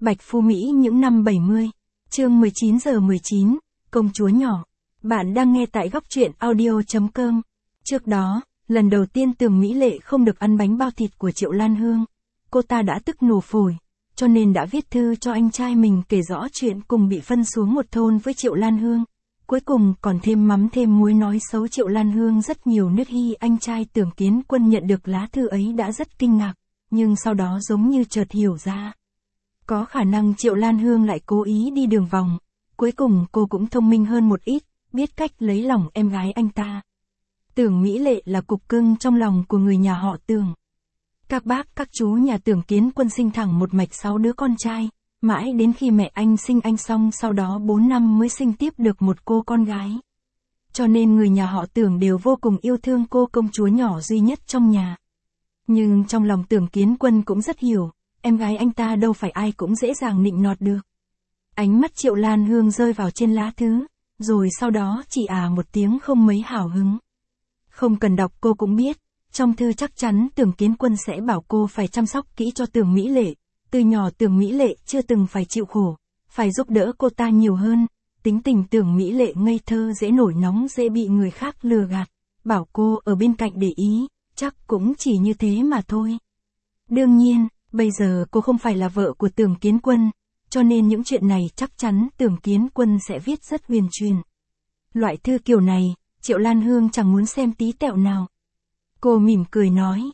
Bạch Phu Mỹ những năm 70. Chương 19:19, công chúa nhỏ. Bạn đang nghe tại góc truyện audio.com. Trước đó, lần đầu tiên Tưởng Mỹ Lệ không được ăn bánh bao thịt của Triệu Lan Hương. Cô ta đã tức nổ phổi, cho nên đã viết thư cho anh trai mình kể rõ chuyện cùng bị phân xuống một thôn với Triệu Lan Hương. Cuối cùng còn thêm mắm thêm muối nói xấu Triệu Lan Hương rất nhiều nước Hy. Anh trai Tưởng Kiến Quân nhận được lá thư ấy đã rất kinh ngạc, nhưng sau đó giống như chợt hiểu ra. Có khả năng Triệu Lan Hương lại cố ý đi đường vòng. Cuối cùng cô cũng thông minh hơn một ít, biết cách lấy lòng em gái anh ta. Tưởng Mỹ Lệ là cục cưng trong lòng của người nhà họ Tưởng. Các bác các chú nhà Tưởng Kiến Quân sinh thẳng một mạch 6 đứa con trai, mãi đến khi mẹ anh sinh anh xong sau đó 4 năm mới sinh tiếp được một cô con gái. Cho nên người nhà họ Tưởng đều vô cùng yêu thương cô công chúa nhỏ duy nhất trong nhà. Nhưng trong lòng Tưởng Kiến Quân cũng rất hiểu, em gái anh ta đâu phải ai cũng dễ dàng nịnh nọt được. Ánh mắt Triệu Lan Hương rơi vào trên lá thư, rồi sau đó chỉ một tiếng không mấy hào hứng. Không cần đọc cô cũng biết, trong thư chắc chắn Tưởng Kiến Quân sẽ bảo cô phải chăm sóc kỹ cho Tưởng Mỹ Lệ. Từ nhỏ Tưởng Mỹ Lệ chưa từng phải chịu khổ, phải giúp đỡ cô ta nhiều hơn. Tính tình Tưởng Mỹ Lệ ngây thơ dễ nổi nóng dễ bị người khác lừa gạt, bảo cô ở bên cạnh để ý, chắc cũng chỉ như thế mà thôi. Đương nhiên, bây giờ cô không phải là vợ của Tưởng Kiến Quân, cho nên những chuyện này chắc chắn Tưởng Kiến Quân sẽ viết rất huyền truyền. Loại thư kiểu này, Triệu Lan Hương chẳng muốn xem tí tẹo nào. Cô mỉm cười nói,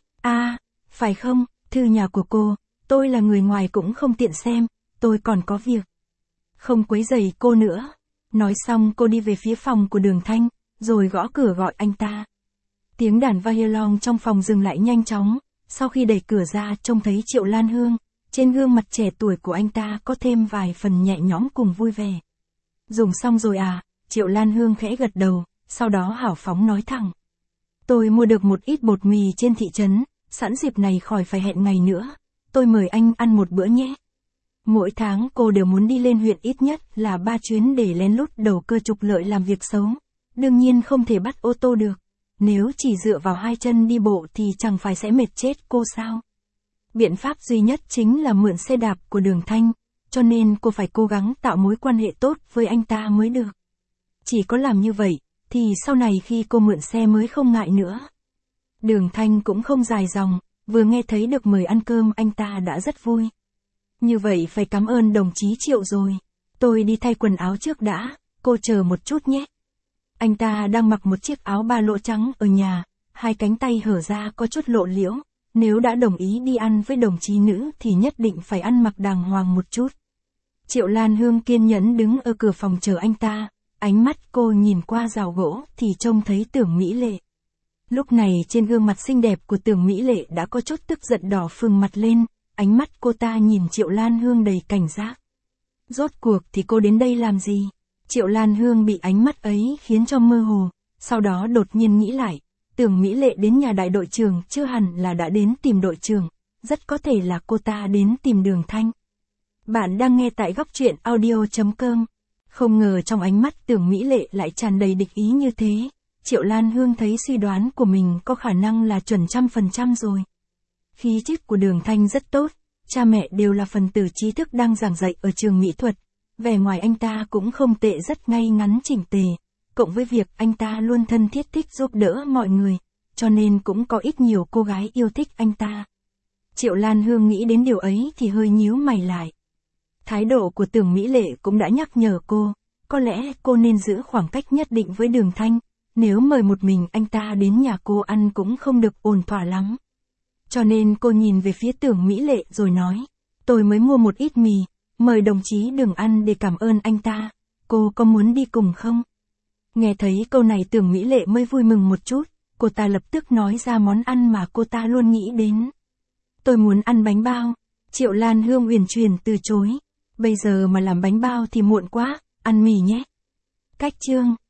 phải không, thư nhà của cô, tôi là người ngoài cũng không tiện xem, tôi còn có việc. Không quấy rầy cô nữa. Nói xong cô đi về phía phòng của Đường Thanh, rồi gõ cửa gọi anh ta. Tiếng đàn violon trong phòng dừng lại nhanh chóng, sau khi đẩy cửa ra trông thấy Triệu Lan Hương, trên gương mặt trẻ tuổi của anh ta có thêm vài phần nhẹ nhõm cùng vui vẻ. Dùng xong rồi Triệu Lan Hương khẽ gật đầu, sau đó hào phóng nói thẳng. Tôi mua được một ít bột mì trên thị trấn, sẵn dịp này khỏi phải hẹn ngày nữa, tôi mời anh ăn một bữa nhé. Mỗi tháng cô đều muốn đi lên huyện ít nhất là 3 chuyến để lén lút đầu cơ trục lợi làm việc xấu. Đương nhiên không thể bắt ô tô được. Nếu chỉ dựa vào 2 chân đi bộ thì chẳng phải sẽ mệt chết cô sao. Biện pháp duy nhất chính là mượn xe đạp của Đường Thanh, cho nên cô phải cố gắng tạo mối quan hệ tốt với anh ta mới được. Chỉ có làm như vậy, thì sau này khi cô mượn xe mới không ngại nữa. Đường Thanh cũng không dài dòng, vừa nghe thấy được mời ăn cơm anh ta đã rất vui. Như vậy phải cảm ơn đồng chí Triệu rồi. Tôi đi thay quần áo trước đã, cô chờ một chút nhé. Anh ta đang mặc một chiếc áo ba lỗ trắng ở nhà, 2 cánh tay hở ra có chút lộ liễu. Nếu đã đồng ý đi ăn với đồng chí nữ thì nhất định phải ăn mặc đàng hoàng một chút. Triệu Lan Hương kiên nhẫn đứng ở cửa phòng chờ anh ta, ánh mắt cô nhìn qua rào gỗ thì trông thấy Tưởng Mỹ Lệ. Lúc này trên gương mặt xinh đẹp của Tưởng Mỹ Lệ đã có chút tức giận đỏ phừng mặt lên, ánh mắt cô ta nhìn Triệu Lan Hương đầy cảnh giác. Rốt cuộc thì cô đến đây làm gì? Triệu Lan Hương bị ánh mắt ấy khiến cho mơ hồ, sau đó đột nhiên nghĩ lại, Tưởng Mỹ Lệ đến nhà đại đội trưởng chưa hẳn là đã đến tìm đội trưởng, rất có thể là cô ta đến tìm Đường Thanh. Bạn đang nghe tại góc truyện audio.com. Không ngờ trong ánh mắt Tưởng Mỹ Lệ lại tràn đầy địch ý như thế. Triệu Lan Hương thấy suy đoán của mình có khả năng là chuẩn 100% rồi. Khí chất của Đường Thanh rất tốt, cha mẹ đều là phần tử trí thức đang giảng dạy ở trường mỹ thuật. Vẻ ngoài anh ta cũng không tệ, rất ngay ngắn chỉnh tề, cộng với việc anh ta luôn thân thiết thích giúp đỡ mọi người, cho nên cũng có ít nhiều cô gái yêu thích anh ta. Triệu Lan Hương nghĩ đến điều ấy thì hơi nhíu mày lại. Thái độ của Tưởng Mỹ Lệ cũng đã nhắc nhở cô, có lẽ cô nên giữ khoảng cách nhất định với Đường Thanh, nếu mời một mình anh ta đến nhà cô ăn cũng không được ổn thỏa lắm. Cho nên cô nhìn về phía Tưởng Mỹ Lệ rồi nói, tôi mới mua một ít mì, mời đồng chí Đường ăn để cảm ơn anh ta, cô có muốn đi cùng không? Nghe thấy câu này Tưởng Mỹ Lệ mới vui mừng một chút, cô ta lập tức nói ra món ăn mà cô ta luôn nghĩ đến. Tôi muốn ăn bánh bao. Triệu Lan Hương uyển chuyển từ chối, bây giờ mà làm bánh bao thì muộn quá, ăn mì nhé. Cách chương